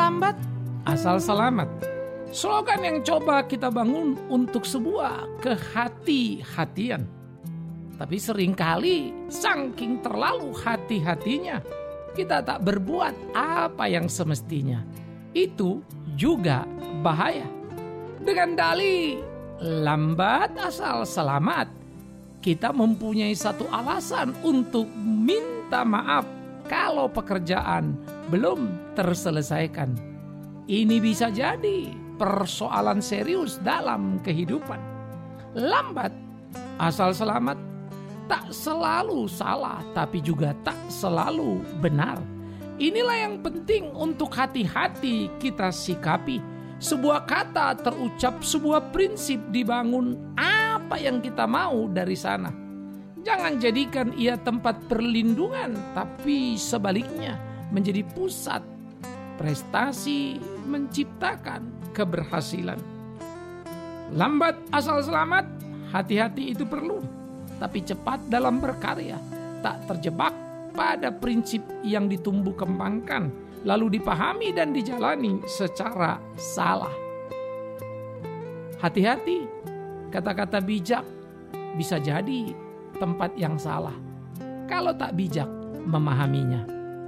lambat asal selamat. Slogan yang coba kita bangun untuk sebuah kehati-hatian. Tapi seringkali saking terlalu hati-hatinya, kita tak berbuat apa yang semestinya. Itu juga bahaya. Dengan dalih lambat asal selamat, kita mempunyai satu alasan untuk minta maaf kalau pekerjaan belum terselesaikan. Ini bisa jadi persoalan serius dalam kehidupan. Lambat asal selamat tak selalu salah, tapi juga tak selalu benar. Inilah yang penting untuk hati-hati kita sikapi. Sebuah kata terucap, sebuah prinsip dibangun, apa yang kita mau dari sana. Jangan jadikan ia tempat perlindungan, tapi sebaliknya menjadi pusat prestasi, menciptakan keberhasilan. Lambat asal selamat, hati-hati itu perlu, tapi cepat dalam berkarya, tak terjebak pada prinsip yang ditumbuh kembangkan, lalu dipahami dan dijalani secara salah. Hati-hati, kata-kata bijak bisa jadi tempat yang salah kalau tak bijak memahaminya.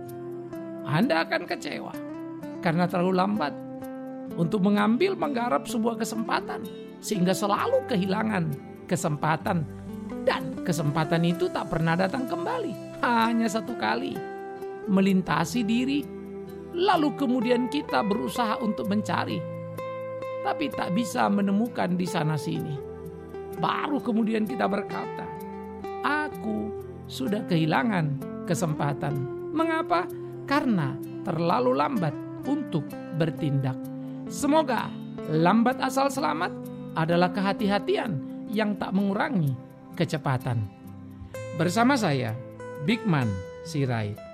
Anda akan kecewa karena terlalu lambat untuk menggarap sebuah kesempatan, sehingga selalu kehilangan kesempatan, dan kesempatan itu tak pernah datang kembali. Hanya satu kali melintasi diri, lalu kemudian kita berusaha untuk mencari, tapi tak bisa menemukan di sana sini. Baru kemudian kita berkata, aku sudah kehilangan kesempatan. Mengapa? Karena terlalu lambat untuk bertindak. Semoga lambat asal selamat adalah kehati-hatian yang tak mengurangi kecepatan. Bersama saya, Bigman Sirait.